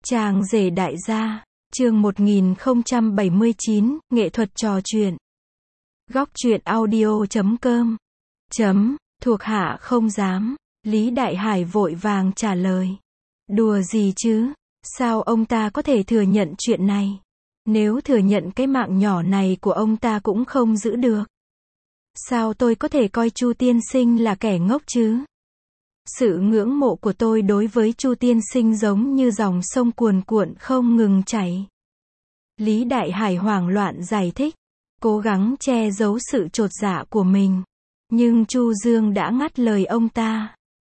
Chàng rể đại gia, chương 1079, nghệ thuật trò chuyện. Góc truyện audio.com. Thuộc hạ không dám. Lý Đại Hải vội vàng trả lời. Đùa gì chứ? Sao ông ta có thể thừa nhận chuyện này? Nếu thừa nhận cái mạng nhỏ này của ông ta cũng không giữ được. Sao tôi có thể coi Chu tiên sinh là kẻ ngốc chứ? Sự ngưỡng mộ của tôi đối với Chu tiên sinh giống như dòng sông cuồn cuộn không ngừng chảy. Lý Đại Hải hoảng loạn giải thích, cố gắng che giấu sự chột dạ của mình. Nhưng Chu Dương đã ngắt lời ông ta.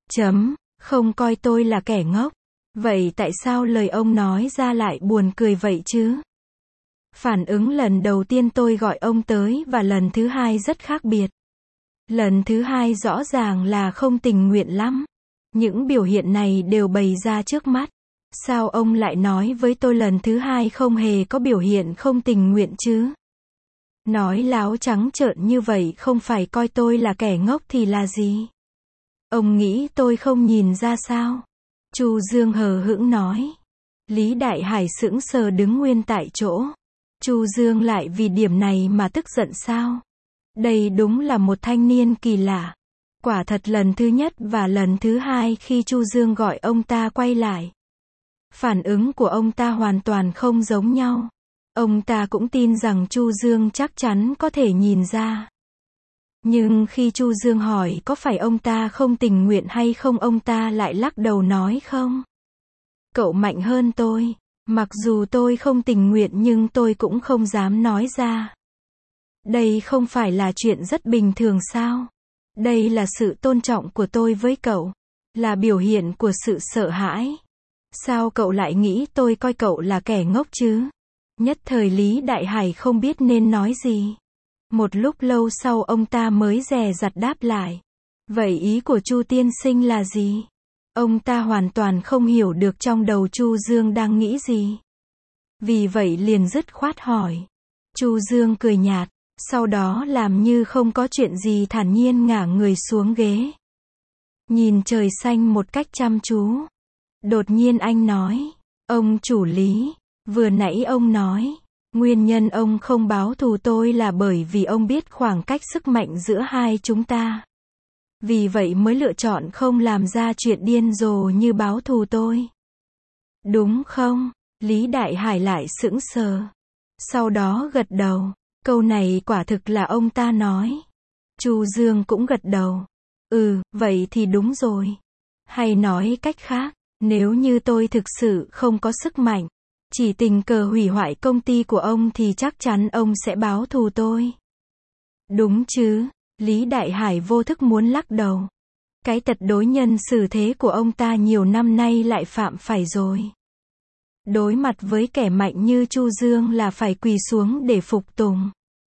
Không coi tôi là kẻ ngốc. Vậy tại sao lời ông nói ra lại buồn cười vậy chứ? Phản ứng lần đầu tiên tôi gọi ông tới và lần thứ hai rất khác biệt. Lần thứ hai rõ ràng là không tình nguyện lắm. Những biểu hiện này đều bày ra trước mắt. Sao ông lại nói với tôi lần thứ hai không hề có biểu hiện không tình nguyện chứ? Nói láo trắng trợn như vậy không phải coi tôi là kẻ ngốc thì là gì? Ông nghĩ tôi không nhìn ra sao? Chu Dương hờ hững nói. Lý Đại Hải sững sờ đứng nguyên tại chỗ. Chu Dương lại vì điểm này mà tức giận sao? Đây đúng là một thanh niên kỳ lạ. Quả thật lần thứ nhất và lần thứ hai khi Chu Dương gọi ông ta quay lại. Phản ứng của ông ta hoàn toàn không giống nhau. Ông ta cũng tin rằng Chu Dương chắc chắn có thể nhìn ra. Nhưng khi Chu Dương hỏi có phải ông ta không tình nguyện hay không, ông ta lại lắc đầu nói không. Cậu mạnh hơn tôi. Mặc dù tôi không tình nguyện nhưng tôi cũng không dám nói ra. Đây không phải là chuyện rất bình thường sao? Đây là sự tôn trọng của tôi với cậu. Là biểu hiện của sự sợ hãi. Sao cậu lại nghĩ tôi coi cậu là kẻ ngốc chứ? Nhất thời Lý Đại Hải không biết nên nói gì. Một lúc lâu sau ông ta mới dè dặt đáp lại. Vậy ý của Chu tiên sinh là gì? Ông ta hoàn toàn không hiểu được trong đầu Chu Dương đang nghĩ gì. Vì vậy liền dứt khoát hỏi. Chu Dương cười nhạt, sau đó làm như không có chuyện gì thản nhiên ngả người xuống ghế. Nhìn trời xanh một cách chăm chú. Đột nhiên anh nói, ông chủ Lý, vừa nãy ông nói, nguyên nhân ông không báo thù tôi là bởi vì ông biết khoảng cách sức mạnh giữa hai chúng ta. Vì vậy mới lựa chọn không làm ra chuyện điên rồ như báo thù tôi. Đúng không? Lý Đại Hải lại sững sờ. Sau đó gật đầu. Câu này quả thực là ông ta nói. Chu Dương cũng gật đầu. Vậy thì đúng rồi. Hay nói cách khác, nếu như tôi thực sự không có sức mạnh, chỉ tình cờ hủy hoại công ty của ông thì chắc chắn ông sẽ báo thù tôi. Đúng chứ? Lý Đại Hải vô thức muốn lắc đầu. Cái tật đối nhân xử thế của ông ta nhiều năm nay lại phạm phải rồi. Đối mặt với kẻ mạnh như Chu Dương là phải quỳ xuống để phục tùng.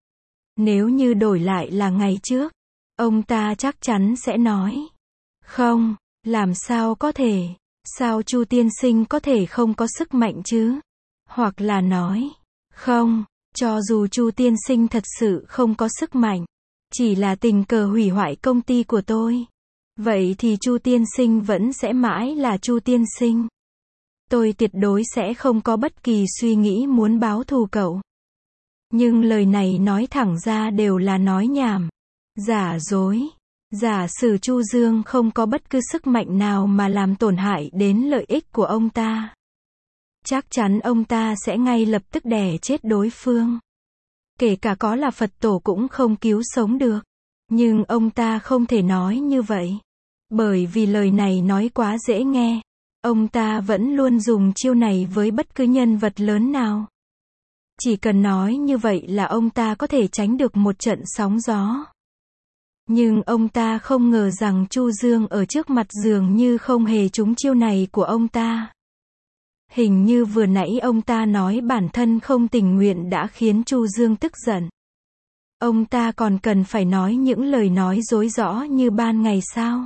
Nếu như đổi lại là ngày trước, ông ta chắc chắn sẽ nói. Không, làm sao có thể? Sao Chu tiên sinh có thể không có sức mạnh chứ? Hoặc là nói, không, cho dù Chu tiên sinh thật sự không có sức mạnh, chỉ là tình cờ hủy hoại công ty của tôi, vậy thì Chu tiên sinh vẫn sẽ mãi là Chu tiên sinh. Tôi tuyệt đối sẽ không có bất kỳ suy nghĩ muốn báo thù cậu. Nhưng lời này nói thẳng ra đều là nói nhảm, giả dối. Giả sử Chu Dương không có bất cứ sức mạnh nào mà làm tổn hại đến lợi ích của ông ta, chắc chắn ông ta sẽ ngay lập tức đè chết đối phương. Kể cả có là Phật tổ cũng không cứu sống được. Nhưng ông ta không thể nói như vậy. Bởi vì lời này nói quá dễ nghe. Ông ta vẫn luôn dùng chiêu này với bất cứ nhân vật lớn nào. Chỉ cần nói như vậy là ông ta có thể tránh được một trận sóng gió. Nhưng ông ta không ngờ rằng Chu Dương ở trước mặt dường như không hề trúng chiêu này của ông ta. Hình như vừa nãy ông ta nói bản thân không tình nguyện đã khiến Chu Dương tức giận. Ông ta còn cần phải nói những lời nói dối rõ như ban ngày sao?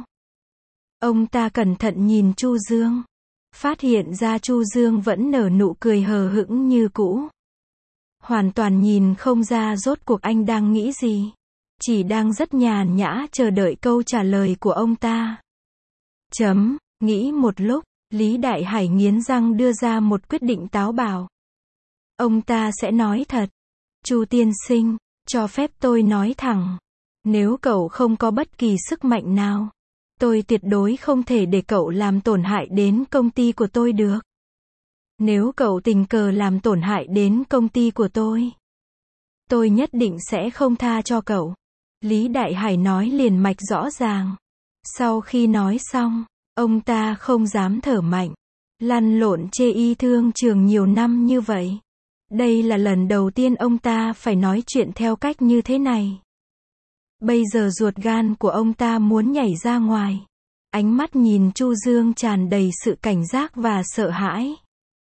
Ông ta cẩn thận nhìn Chu Dương. Phát hiện ra Chu Dương vẫn nở nụ cười hờ hững như cũ. Hoàn toàn nhìn không ra rốt cuộc anh đang nghĩ gì. Chỉ đang rất nhàn nhã chờ đợi câu trả lời của ông ta. Nghĩ một lúc, Lý Đại Hải nghiến răng đưa ra một quyết định táo bạo. Ông ta sẽ nói thật. Chu tiên sinh, cho phép tôi nói thẳng. Nếu cậu không có bất kỳ sức mạnh nào, tôi tuyệt đối không thể để cậu làm tổn hại đến công ty của tôi được. Nếu cậu tình cờ làm tổn hại đến công ty của tôi nhất định sẽ không tha cho cậu. Lý Đại Hải nói liền mạch rõ ràng. Sau khi nói xong, ông ta không dám thở mạnh. Lăn lộn chê y thương trường nhiều năm như vậy. Đây là lần đầu tiên ông ta phải nói chuyện theo cách như thế này. Bây giờ ruột gan của ông ta muốn nhảy ra ngoài. Ánh mắt nhìn Chu Dương tràn đầy sự cảnh giác và sợ hãi.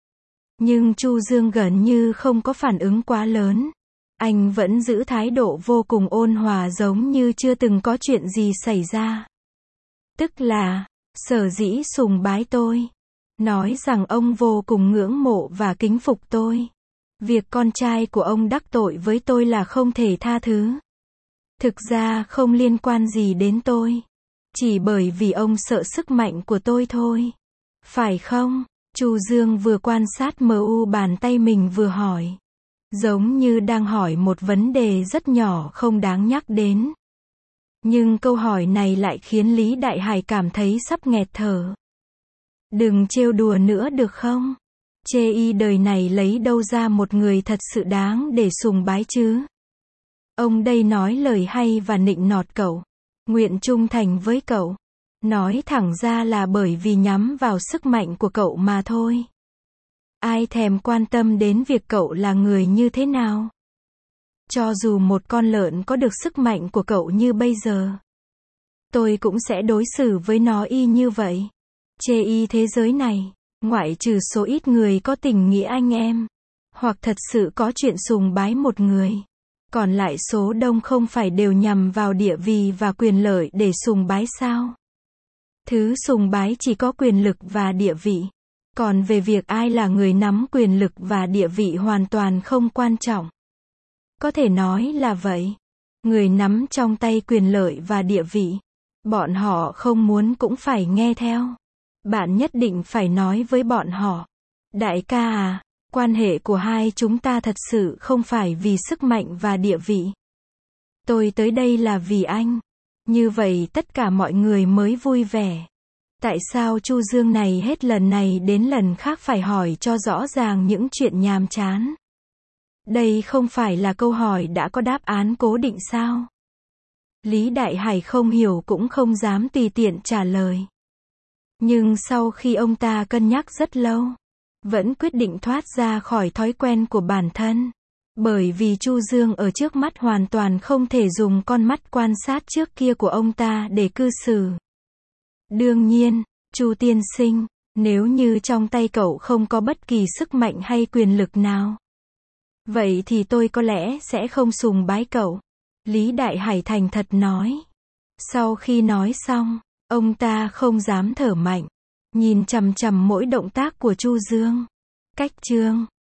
Nhưng Chu Dương gần như không có phản ứng quá lớn. Anh vẫn giữ thái độ vô cùng ôn hòa giống như chưa từng có chuyện gì xảy ra. Tức là, sở dĩ sùng bái tôi. Nói rằng ông vô cùng ngưỡng mộ và kính phục tôi. Việc con trai của ông đắc tội với tôi là không thể tha thứ. Thực ra không liên quan gì đến tôi. Chỉ bởi vì ông sợ sức mạnh của tôi thôi. Phải không? Chu Dương vừa quan sát MU bàn tay mình vừa hỏi. Giống như đang hỏi một vấn đề rất nhỏ không đáng nhắc đến. Nhưng câu hỏi này lại khiến Lý Đại Hải cảm thấy sắp nghẹt thở. Đừng trêu đùa nữa được không? Chê y đời này lấy đâu ra một người thật sự đáng để sùng bái chứ? Ông đây nói lời hay và nịnh nọt cậu. Nguyện trung thành với cậu. Nói thẳng ra là bởi vì nhắm vào sức mạnh của cậu mà thôi. Ai thèm quan tâm đến việc cậu là người như thế nào? Cho dù một con lợn có được sức mạnh của cậu như bây giờ, tôi cũng sẽ đối xử với nó y như vậy. Chê y thế giới này, ngoại trừ số ít người có tình nghĩa anh em, hoặc thật sự có chuyện sùng bái một người, còn lại số đông không phải đều nhằm vào địa vị và quyền lợi để sùng bái sao? Thứ sùng bái chỉ có quyền lực và địa vị. Còn về việc ai là người nắm quyền lực và địa vị hoàn toàn không quan trọng. Có thể nói là vậy. Người nắm trong tay quyền lợi và địa vị, bọn họ không muốn cũng phải nghe theo. Bạn nhất định phải nói với bọn họ. Đại ca à, quan hệ của hai chúng ta thật sự không phải vì sức mạnh và địa vị. Tôi tới đây là vì anh. Như vậy tất cả mọi người mới vui vẻ. Tại sao Chu Dương này hết lần này đến lần khác phải hỏi cho rõ ràng những chuyện nhàm chán? Đây không phải là câu hỏi đã có đáp án cố định sao? Lý Đại Hải không hiểu cũng không dám tùy tiện trả lời. Nhưng sau khi ông ta cân nhắc rất lâu, vẫn quyết định thoát ra khỏi thói quen của bản thân. Bởi vì Chu Dương ở trước mắt hoàn toàn không thể dùng con mắt quan sát trước kia của ông ta để cư xử. Đương nhiên, Chu tiên sinh, nếu như trong tay cậu không có bất kỳ sức mạnh hay quyền lực nào, vậy thì tôi có lẽ sẽ không sùng bái cậu. Lý Đại Hải thành thật nói. Sau khi nói xong, ông ta không dám thở mạnh, nhìn chằm chằm mỗi động tác của Chu Dương. Cách chương